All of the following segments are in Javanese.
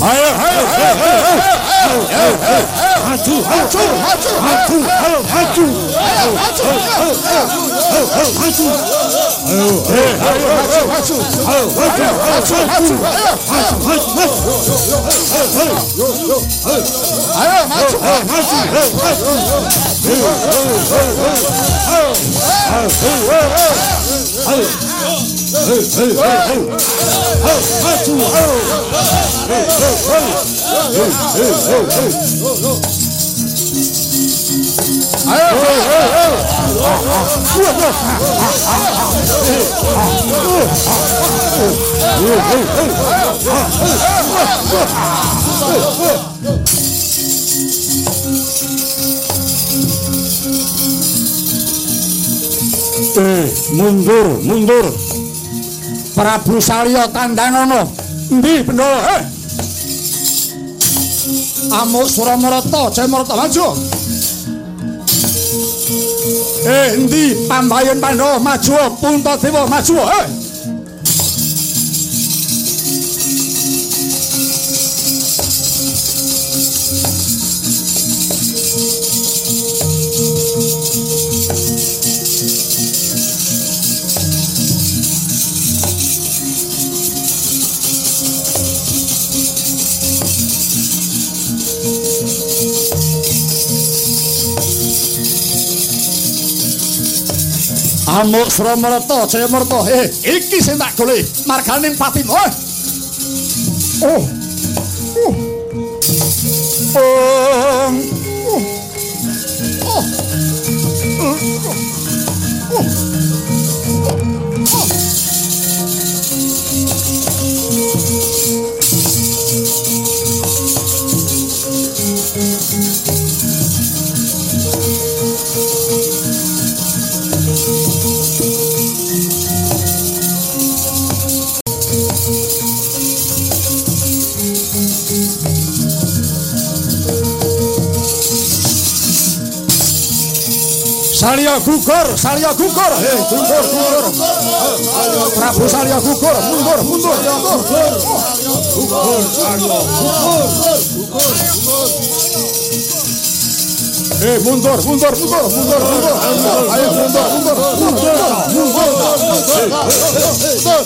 Ayo. Maju. Mundur. Prabu Salya Tandangana. Endi Bendara? Amuk Suramarata, Jayamarata maju. Endi Pambayan Pandhawa maju, Puntadewa maju. Amuk Suramarata, Jayamarata. Iki sing tak golek marganing Patima. Salya gugur. Gugur. Prabu Salya gugur, mundur. Gugur. Mundur. Ayo mundur.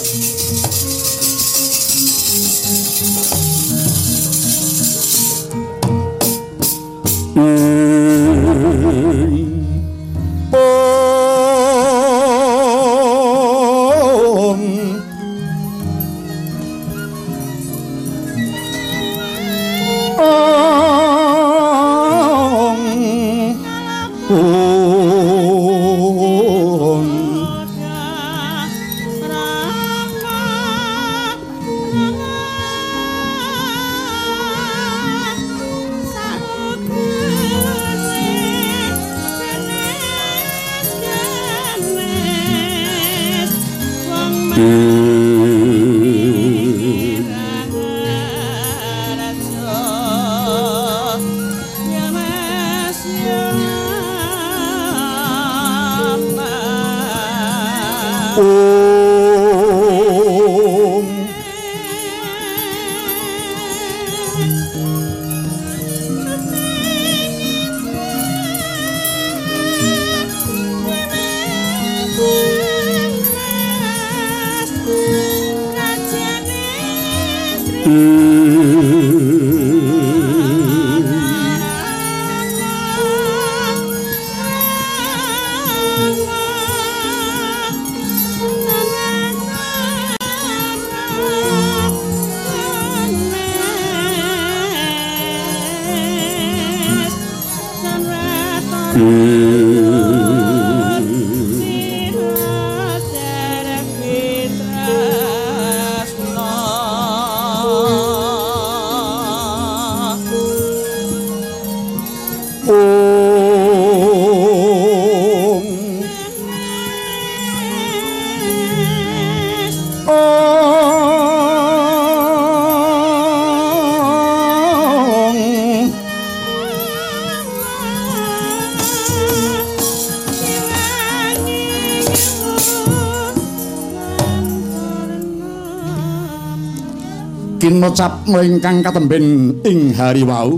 tinocap ingkang katemben ing hari wau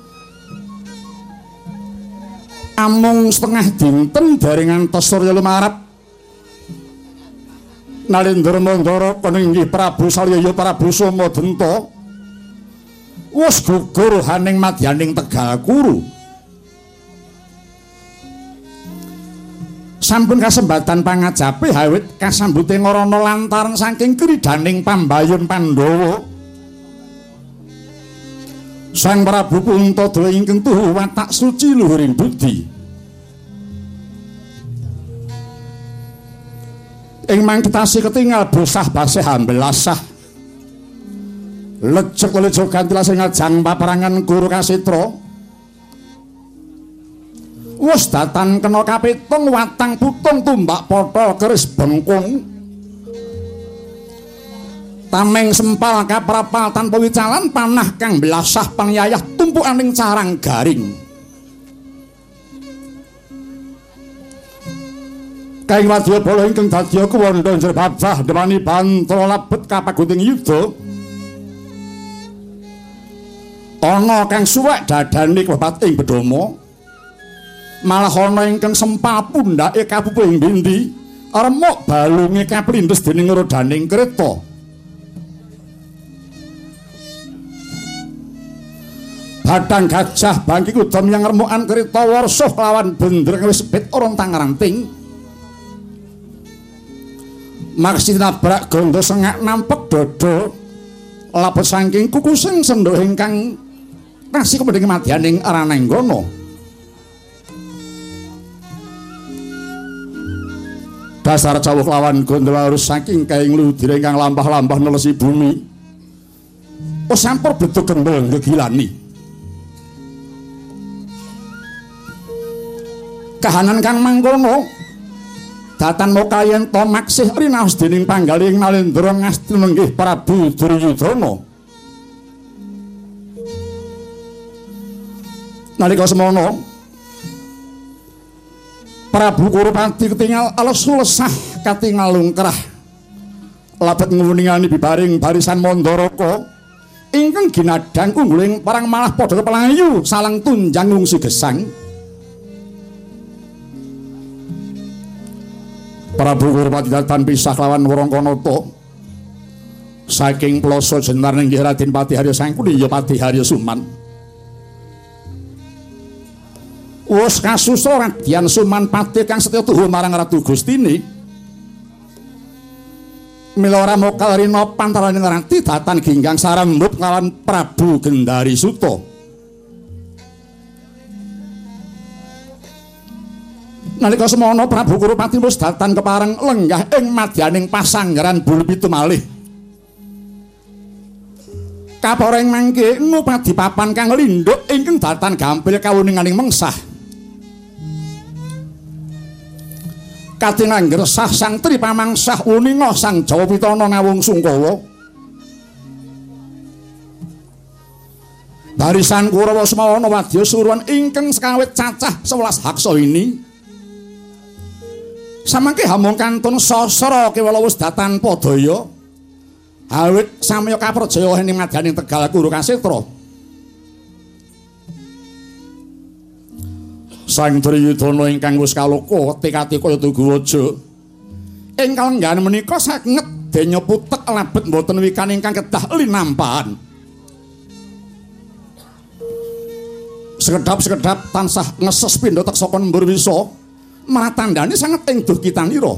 amung setengah dinten bareng ngantos surya lumarap Nalendra Mandara kaninggih Prabu Salyaya Prabu Somadenta wis gugur haning madyaning Tegal Kuru. Sampun kasembatan pangajape awit kasambute ngrana lantaran saking kridaning pambayun Pandhawa. Sang Prabu Puntada ingkang tuhu watak suci luhuring budi. Ing mangkitasi ketingal bosah basih ambelasah. Lecek lejo gantilah sing ngajang paperangan Guru Kasitra. Wis datan kena kapitung watang putung tumbak potol keris bengkung. Tameng sempal kaprapal tanpa wicalan panah kang belasah pangyayah tumpukaning carang garing. Kaing wadya bala ingkang dadya kuwanda njur babah dewani bantala labet kapagunting yuda. Ana kang suwek dadane klebat ing bedama. Malah ana ingkang sempal pundhake kapupuh ing dindi, remuk balunge kaplindes dening rodaning kreta. Bathang gajah bangki kudam yang remukan kreta warsuh lawan bender wis bet orontang ranting. Maksi nabrak gondo sengak nampek dodo lapet saking kukusing sendok ingkang nasi kemudian madyaning Ranenggono. Dasar cawuh lawan gondo harus saking kaing ludir ingkang lampah-lampah nelesi bumi. Sampur betul kendel ngegilani. Kahanan kang mangkono datan mokayen to maksih rinaos dening panggaling Nalendra ngasti nenggih Prabu Duryudana. Nalika semono Prabu Kurupati ketingal alesu lesah katingal lungkrah labet nguwuningani bibaring barisan Mandaraka ingkang ginadhang ungguling parang malah padha pelangayu salang tunjang ngungsi gesang. Prabu Kurupati datan pisah lawan Wrangkanata saking plasa jenar nenggih Raden Patiharya Sangkuni ya Patiharya Suman. Wis kasusta Raden Suman Pati kang setya tuhu marang Ratu Gustini. Mila ora mokal rina pantaraning rati datan ginggang sarembut lawan Prabu Gendari Suta. Nalika semono Prabu Kurupati wis datan kepareng lenggah ing madyaning pasanggaran Bulu Pitu malih. Kaporeng mangke ngupadi papan kang lindhuk ingkang datan gampil kawuninganing mengsah. Katinang gresah sang Tri Pamangsah uninga sang Jawa Pitana ngawung Sungkawa. Barisan Kurawa semono wadya suruhan ingkang sekawit cacah 11 haksa ini. Samangke hamung kantun sasra kewala wis datan padaya. Awit samya kaprajaya ing madyaning Tegal Kuru Kasitra. Sang Duryudana ingkang wis kaloka tekati kaya Tugu Waja. Ing kalenggan menika sanget denya putek labet boten wikan ingkang kedah linampahan. Sekedhap-sekedhap tansah ngeses pindha tek saka nembur wisa. Matandane sanget ing duh kitanira.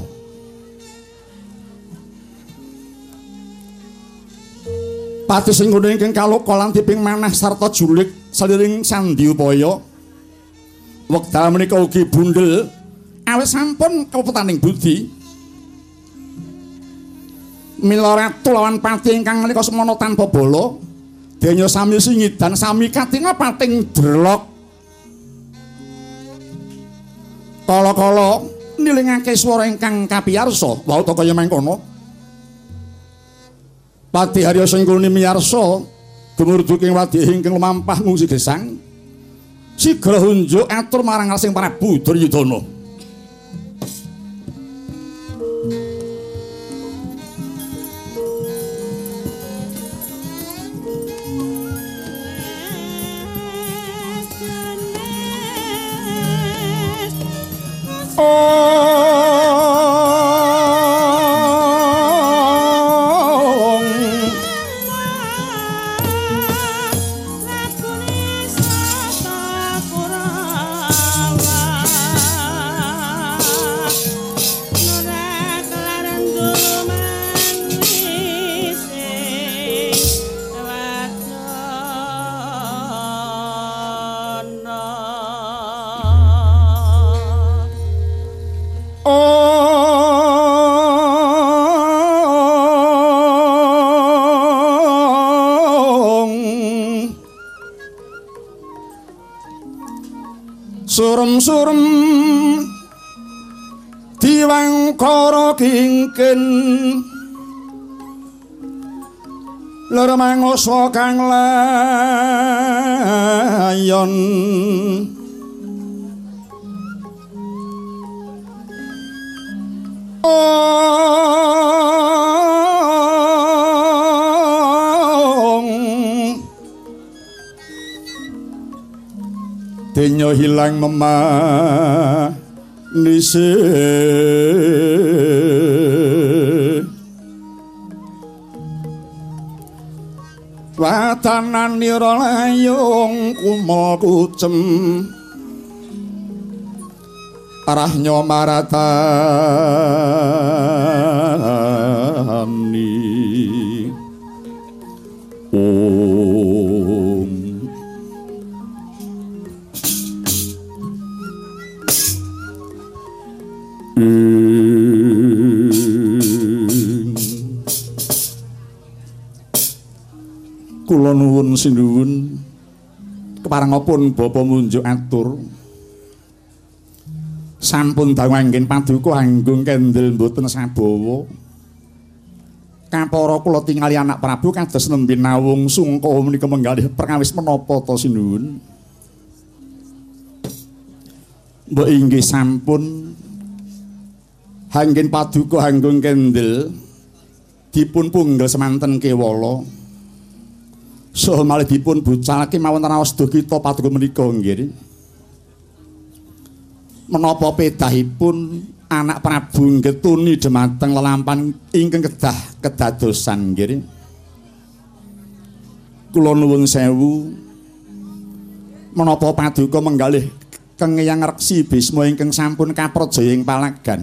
Pati sing ngono ingkang kaloka lan tiping manah sarta julik saliring sandi upaya. Wekdal menika ugi bundel awit sampun kepetaning budi. Mila ratu lawan pati ingkang menika semono tanpa bala denya sami singidan sami katingal pating drelok. Kala-kala nilingake swara ingkang kapiyarsa wau ta kaya mangkono. Patiharya Sangkuni miyarsa dumurduking wadya ingkang lumampah ngungsi gesang. Sigra hunjuk atur marang Sing Prabu Duryudana. surem-surem diwangkara kingken ler mangoso kang layon denya hilang memanise watanan nira layung kumul kucem arah nyomaratani om kula nuwun sinuwun keparengipun Bapa munjuk atur sampun dangu anggen paduka anggung kendel mboten sabawa kapara kula tingali anak Prabu kados nembe nawung sungka menika menggalih perkawis menapa ta sinuwun mbok inggih sampun anggen paduka anggung kendel dipun punggel semanten kewala saha malih dipun bucalake mawon raos kita paduka menika nggih menapa pedahipun anak Prabu ngetuni dhumateng lelampahan ingkang kedah kedadosan nggih kula nuwun sewu menapa paduka menggalih kengeyang reksi Bisma ingkang sampun kaprajaya ing palagan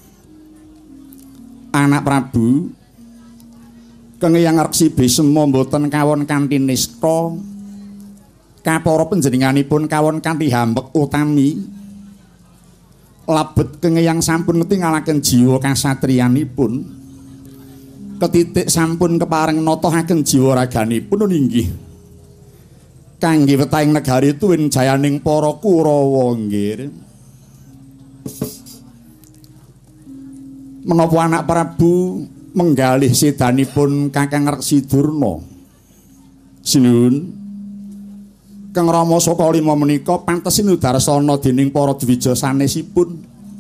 anak Prabu kengeyang reksi Bisma mboten kawon kanthi nista kapara panjenenganipun kawon kanthi hambek utami labet kengeyang sampun ngetingalaken jiwa kasatriyanipun ketitik sampun kepareng natahaken jiwa raganipun inggih kangge wetahing negari tuwin jayaning para Kurawa nggih menapa anak Prabu menggalih sedanipun Kakang Reksi Durna sinuwun Kang Rama saka lima menika pantes sinudarsana dening para dwija sanesipun.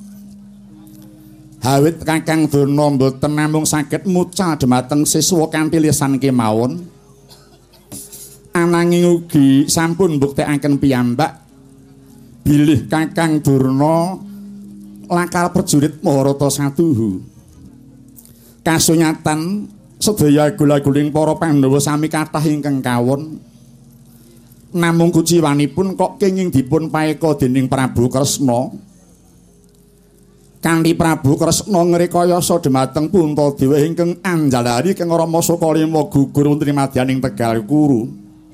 Hawit Kakang Durna mboten namung saged mucal dhumateng siswa kanthi lisan kemawon. Ananging ugi sampun mbuktekaken piyambak bilih Kakang Durna lakal prajurit Maharata Satuhu. Kasunyatan sedaya gula-guling para Pandhawa sami kathah ingkang kawon. Namung kuciwanipun kok kenging dipun paeka dening Prabu Kresna. Kanthi Prabu Kresna ngrekayasa dhumateng Puntadewa ingkang anjalari Kang Rama Sokalima gugur wonten madyaning Tegal Kuru.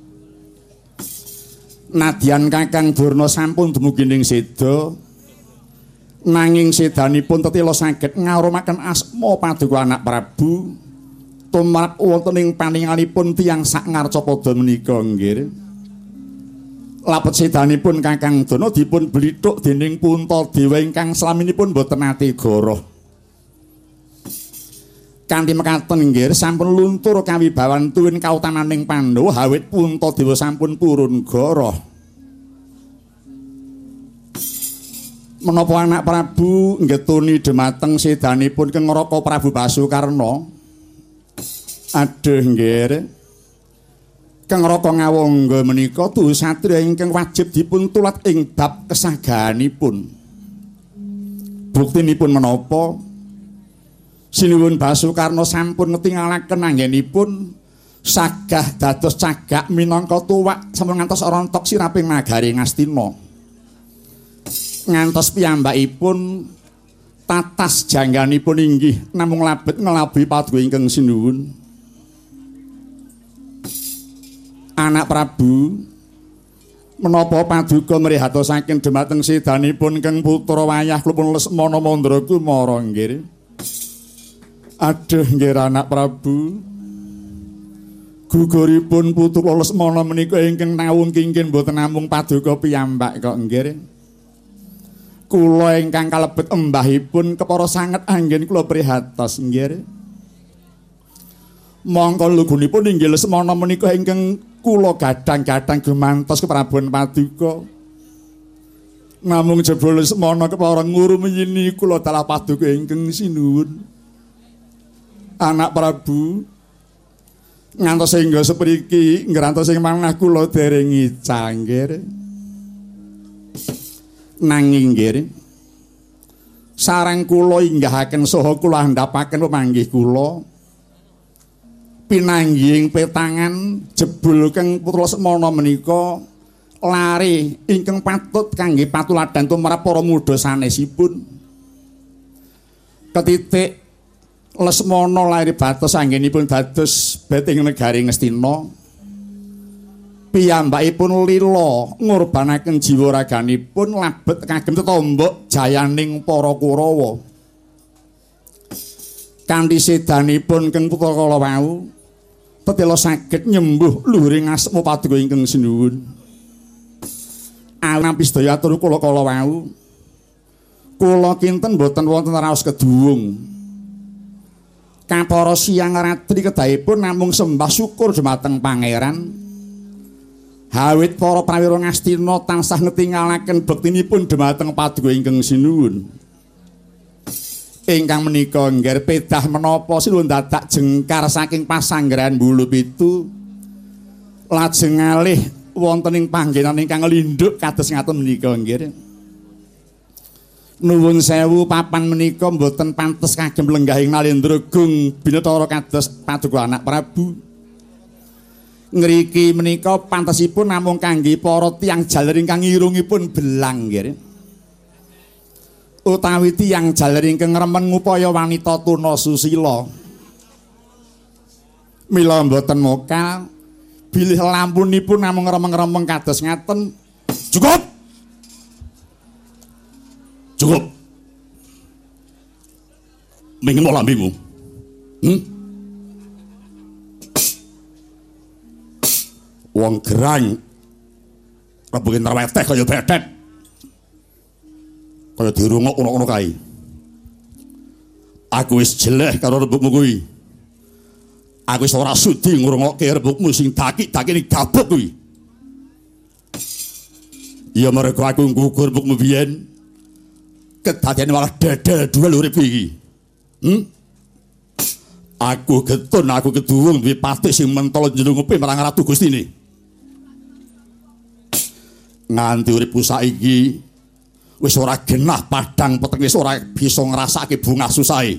Nadyan Kakang Durna sampun dumugi ning seda nanging sedanipun tetela saged ngarumaken asma paduka anak Prabu tumrap wonten ing paningalipun tiyang sak ngarcapada menika nggih. Lapet sedanipun Kakang Durna dipun blithuk dening Puntadewa ingkang slaminipun boten ati goroh. Kanthi mekaten nggih sampun luntur kawibawan tuwin kautamaning Pandhawa hawit Puntadewa sampun purun goroh. Menapa anak Prabu ngetuni dhumateng sedanipun Kang Raka Prabu Basukarna? Aduh nggih. Kang Raka Ngawangga menika tuhu satriya ingkang wajib dipun tulat ing bab kesagahanipun. Buktinipun menapa? Sinuwun Basukarna sampun ngetingalaken anggenipun sagah dados cagak minangka tuwak sampun ngantos rontok siraping nagari Ngastina. Ngantos piyambakipun tatas jangganipun inggih namung labet nglabuhi paduka ingkang sinuwun. Anak Prabu menapa paduka mrihatosaken dhumateng sedanipun Kang putra wayah klupun Lesmana Mandra Kumara nggih. Aduh nggih anak Prabu. Guguripun putra Lesmana menika ingkang nawung kingkin boten namung paduka piyambak kok nggih. kula ingkang kalebet embahipun kepara sanget anggen kula prihatos nggih. Monggo lugunipun inggih semana menika ingkang kula gadhang-gadhang gumantos keprabuan Paduka. Namung jebul semana kepara ngurumiyini kula dalah Paduka ingkang sinuwun. Anak Prabu ngantos sehingga sepriki ngrantos ing manah kula dereng ical nggih. Nanging nggih sareng kula inggahaken saha kula andhapaken pemanggih kula pinanggih petangan jebul keng putra semana menika lare ingkang patut kangge patuladan tumrap para mudha sanesipun ketitik Lesmana lair batos anggenipun dados beting negari Ngastina piyambakipun lila ngurbanaken jiwa raganipun labet kagem tetombok jayaning para Kurawa. Kanthi sedanipun keng putra kala wau tetela saged nyembuh luhuring asma Paduka ingkang sinuwun. Nampi sedaya atur kula kala wau. Kula kinten boten wonten raos keduwung. Kapara siang ratri kedahipun namung sembah syukur dumateng Pangeran. Hawit para prawira Ngastina tansah ngetingalaken bektinipun dhumateng Paduka ingkang sinuwun. Ingkang menika ngger pedah menapa sinuwun dadak jengkar saking pasanggrahan Bulu Pitu lajeng ngalih wonten ing panggenan ingkang lindhuk kados ngaten menika nggih. Nuwun sewu papan menika mboten pantes kagem lenggahing Nalendragung binatara kados Paduka anak Prabu. Ngriki menika pantesipun namung kangge para tiyang jaler ingkang irungipun belang nggih. Utawi tiyang jaler ingkang remen ngupaya wanita tuna susila. Mila mboten mokal bilih lampunipun namung remeng-remeng kados ngaten. Cukup. Cukup. Mingemu lambemu. Wong gerang rebukin terweteh kaya betet kaya dirungok ngono-ngono kae. Aku wis jeleh karo rebukmu kuwi. Aku wis ora sudi ngrungokke rebukmu sing daki-daki ning gabuk kuwi. Ya mereka aku nggugur rebukmu biyen kedadian malah dedel duel urip iki. Aku getun, aku keduwung duwe patih sing mentol njenengupe marang Ratu Gustine. Nganti uripku saiki wis ora genah padhang peteng wis ora bisa ngrasake bungah susahe.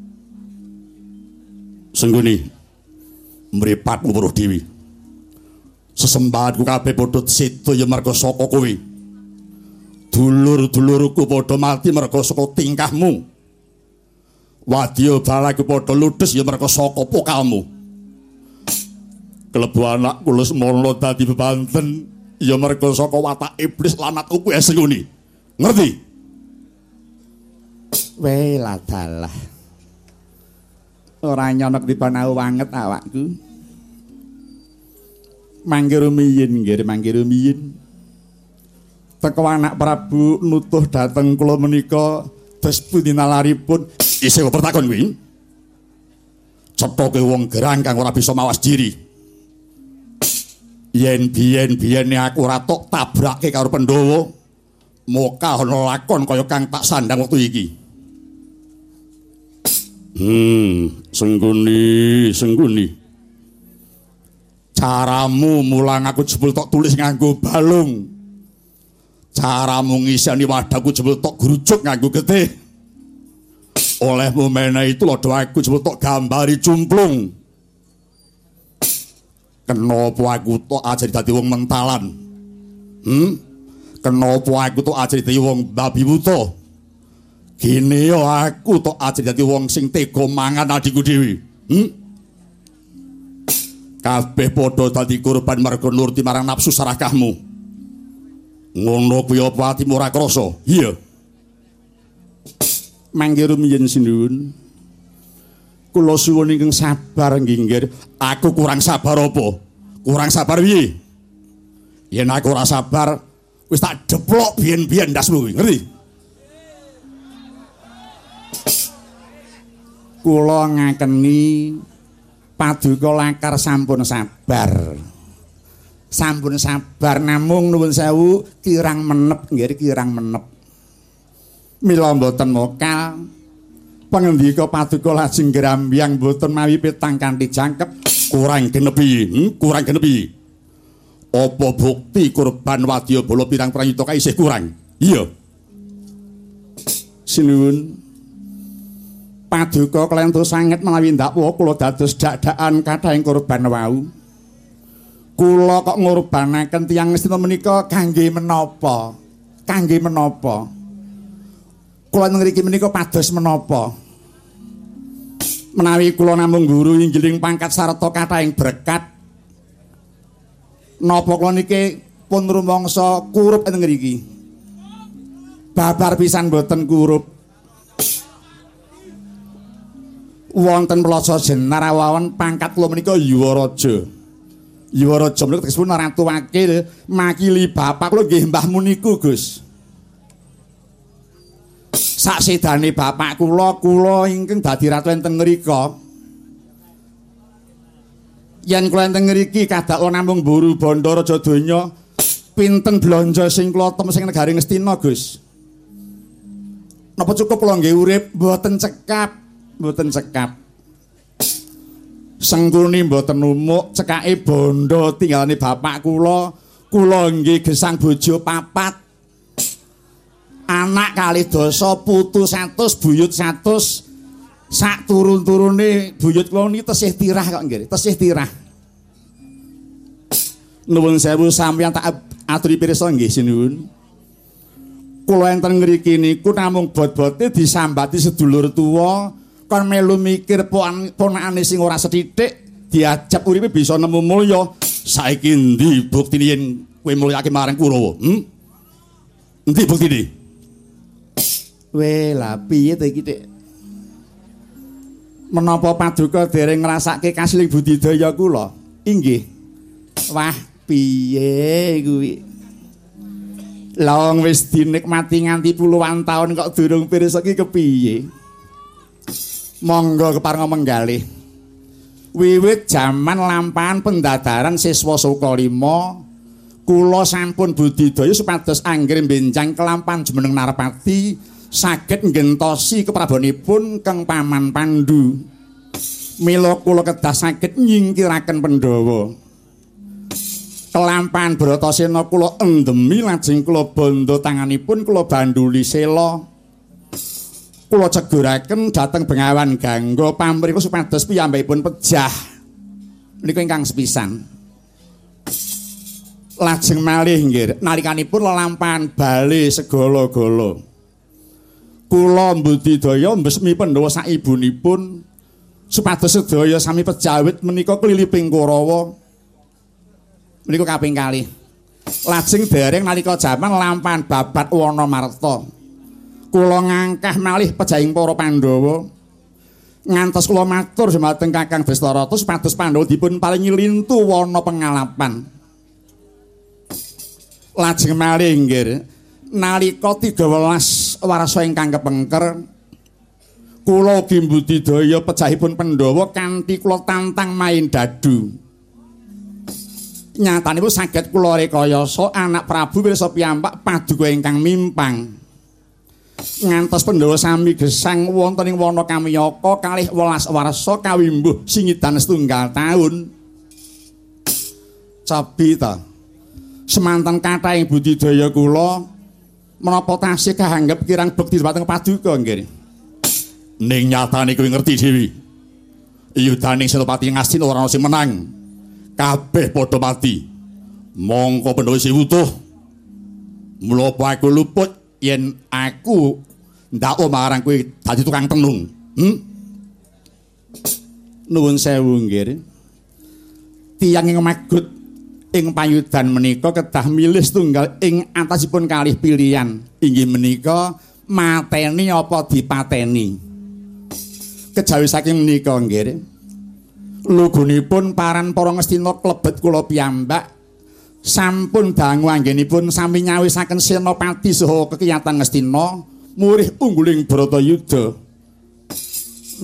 Sengguni mripatmu weruh dewi. Sesembahanku kabeh padha sedo ya merga saka kowe. Dulur-dulurku padha mati merga saka tingkahmu. Wadya balaku padha ludes ya merga saka pokalmu. Klebu anakku Lesmana dadi bebanten ya merga saka watak iblis lanatku kuwi Sengguni. Ngerti? Weh ladalah. Ora nyonok dipanau wanget awakku. Mangke rumiyin nggih, mangke rumiyin. Teko anak Prabu nutuh dhateng kula menika dos pundi nalaripun isih pertakon kuwi. Cethoke wong gerang kang ora bisa mawas diri. Yen biyen aku ora tok tabrake karo Pandhawa, moka ana lakon kaya kang tak sandang wektu iki. Sengguni. Caramu mulang aku jebul tok tulis nganggo balung. Caramu ngiseni wadahku jebul tok grujuk nganggo getih. Olehmu menehi tulodo aku jebul tok gambari cumplung. Kenapa aku tok ajari dadi wong mentalan? Kenapa aku tok ajari dadi wong babi buta? Gini yo aku tok ajari dadi wong sing tega mangan adikku dhewe. Kabeh padha dadi korban merga nuruti marang nafsu sarakahmu. Ngono kuwi apa atimu ora krasa? Iya. Mangke rumiyin sinuwun. Kula suwun ingkang sabar nggih. Aku kurang sabar apa? Kurang sabar piye? Yen aku ora sabar wis tak deplok biyen-biyen ndasmu kuwi, ngerti? kula ngakeni paduka lakar sampun sabar. Sampun sabar namung nuwun sewu kirang menep nggih kirang menep. Mila mboten mokal pangendika paduka lajeng grambyang mboten mawi petang kanthi jangkep kurang genepi kurang genepi. Apa bukti kurban wadyabala pirang-pirang yuta kae isih kurang? Iya. Sinuwun paduka klenthu sanget menawi ndakwa kula dados dak-dakan kathahing kurban wau. Kula kok ngorbanaken tiyang Ngastina menika kangge menapa? Kangge menapa? Kula ngriki menika pados menapa? Menawi kula namung guru inggiling pangkat sarta kathahing berkat, napa kula niki pun rumangsa kurup ing ngriki? Babar pisan boten kurup. Wonten Plasa Jenar awan pangkat kula menika Yuwaraja. Yuwaraja menika tegesipun ratu wakil makili bapak kula nggih Mbah Muniku, Gus. Saksedane bapak kula ingkang dadi ratu enten ngrika. Yen kula enten ngriki kadak kula namung mburu bandha raja donya, pinten blanja sing kula tem sing negari Ngastina, Gus? Napa cukup kula nggih urip mboten cekap? Mboten cekap. Sengkuni mboten numuk, cekake bondo tinggalane bapak kula nggih gesang bojo 4. Anak 2 putu 100, buyut 100. Sak turun-turune buyut kula niki tesih tirah kok nggih, tesih tirah. Nuwun sewu sampeyan tak aturi pirsa nggih sinuwun. Kula enten ngriki niku namung bot-bote disambati sedulur tuwa. Kon melu mikir ponakane sing ora sethithik diajab uripe bisa nemu mulya. Saiki ndi buktine yen kowe mulyake marang Kurawa? Endi buktine? Weh, lah piye to iki, Dik? Menapa paduka dereng ngrasake kasiling budidaya kula? Inggih. Wah, piye kuwi? Lah wis dinikmati nganti puluhan taun kok durung pirsa iki kepiye? Monggo kepareng menggalih. Wiwit jaman lampahan pendadaran siswa Suka 5, kula sampun budidaya supados anggere benjang kelampahan jumeneng Narpati saged nggentosi keprabonipun Kang Paman Pandhu. Mila kula kedah saged nyingkiraken Pandhawa. Kelampahan Bratasena kula endemi lajeng kula bandha tanganipun kula banduli sela. Kula ceguraken dhateng Bengawan Gangga pamrika supados piyambakipun pejah menika ingkang sepisan. Lajeng malih nggih nalikanipun lelampahan bali segala-gala. Kula mbudidaya mbesmi Pandhawa sak ibunipun supados sedaya sami pejawit menika kliliping Kurawa. Menika kaping kalih. Lajeng dereng nalika jaman lampahan babat Wanamarta. Kula ngangkah malih pejahing para Pandhawa. Ngantos kula matur dhumateng Kakang Bestarata supados Pandhawa dipun paringi lintu wana pengalapan. Lajeng malih nggih nalika 13 warsa ingkang kepengker kula ugi mbudidaya pejahipun Pandhawa kanthi kula tantang main dadu. Nyatanipun saged kula rekayasa anak Prabu pirsa piyambak paduka ingkang mimpang. Ngantos Pandhawa sami gesang wonten ing wana Kamiyaka kalih 12 warsa kawimbuh singidan setunggal taun. Cabi ta. Semanten kathahing budidaya kula menapa tasih kaanggep kirang bekti dhateng paduka nggih. Ning nyatane kowe ngerti dhewe. Yudaning Senopati Ngastina ora ana sing menang. Kabeh padha mati. Mongko Pandhawa isih utuh. Mula aku luput yen aku ndakwa marang kowe dadi tukang tenung. Nuwun sewu nggih. Tiyang ing magut ing payudan menika kedah milih setunggal ing antasipun kalih pilihan. Inggih menika mateni apa dipateni. Kejawi saking menika nggih. Lugunipun paran para Ngastina klebet kula piyambak sampun dangu anggenipun sami nyawisaken Senopati saha kekiyatan Ngastina murih ungguling Bratayuda.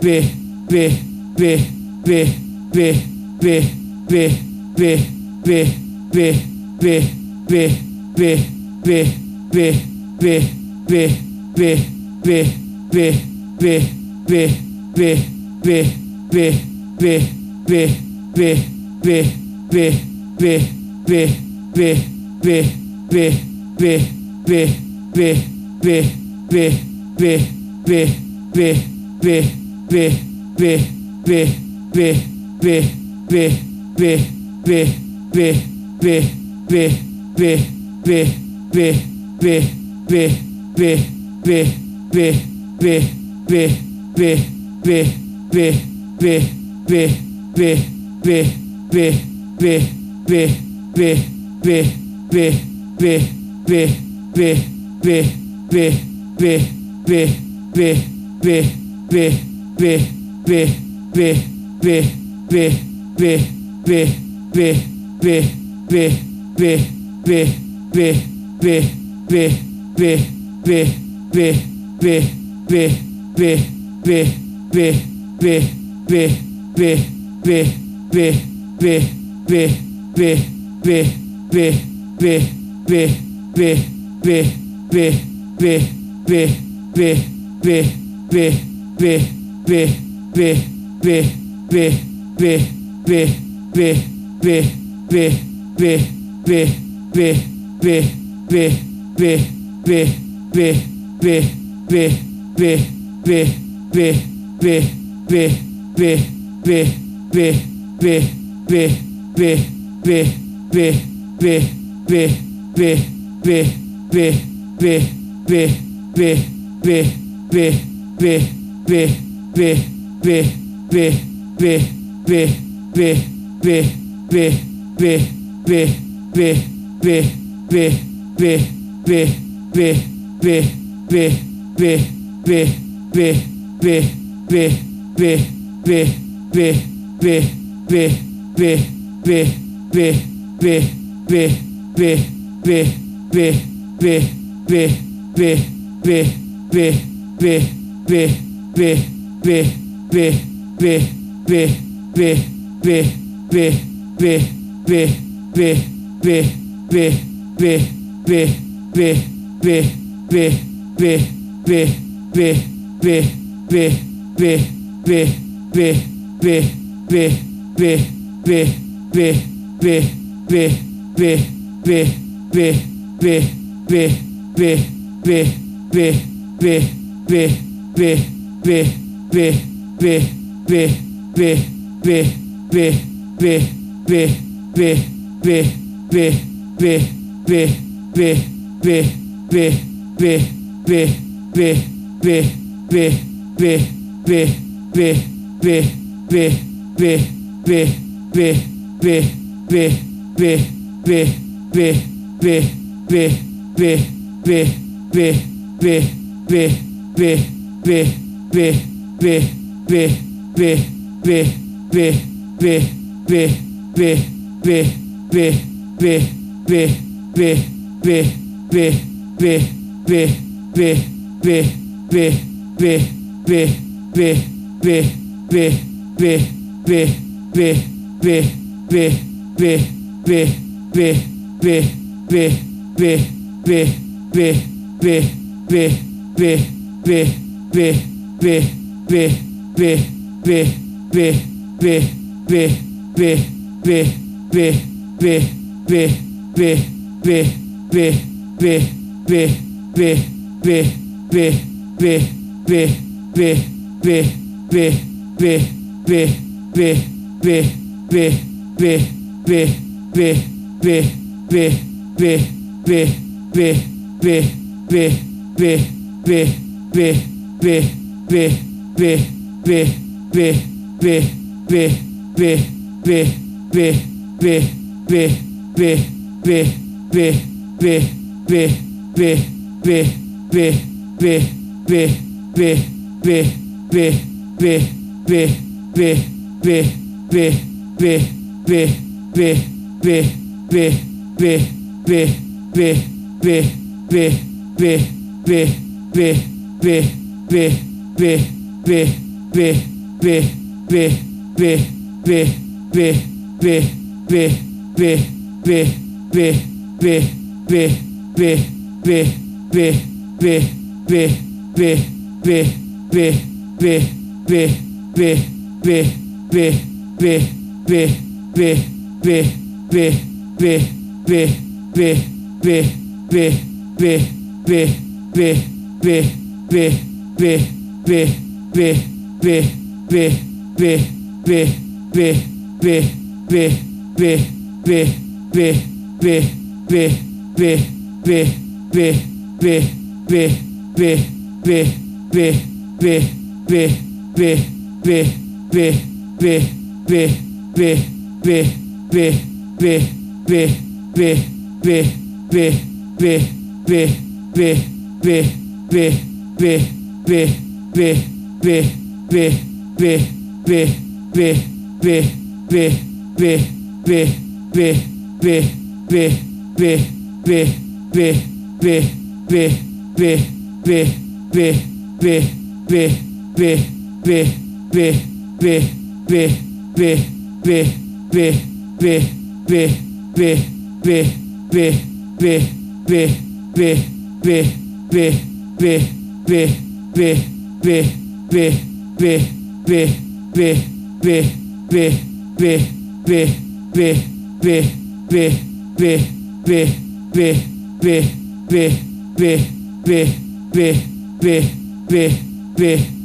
Ve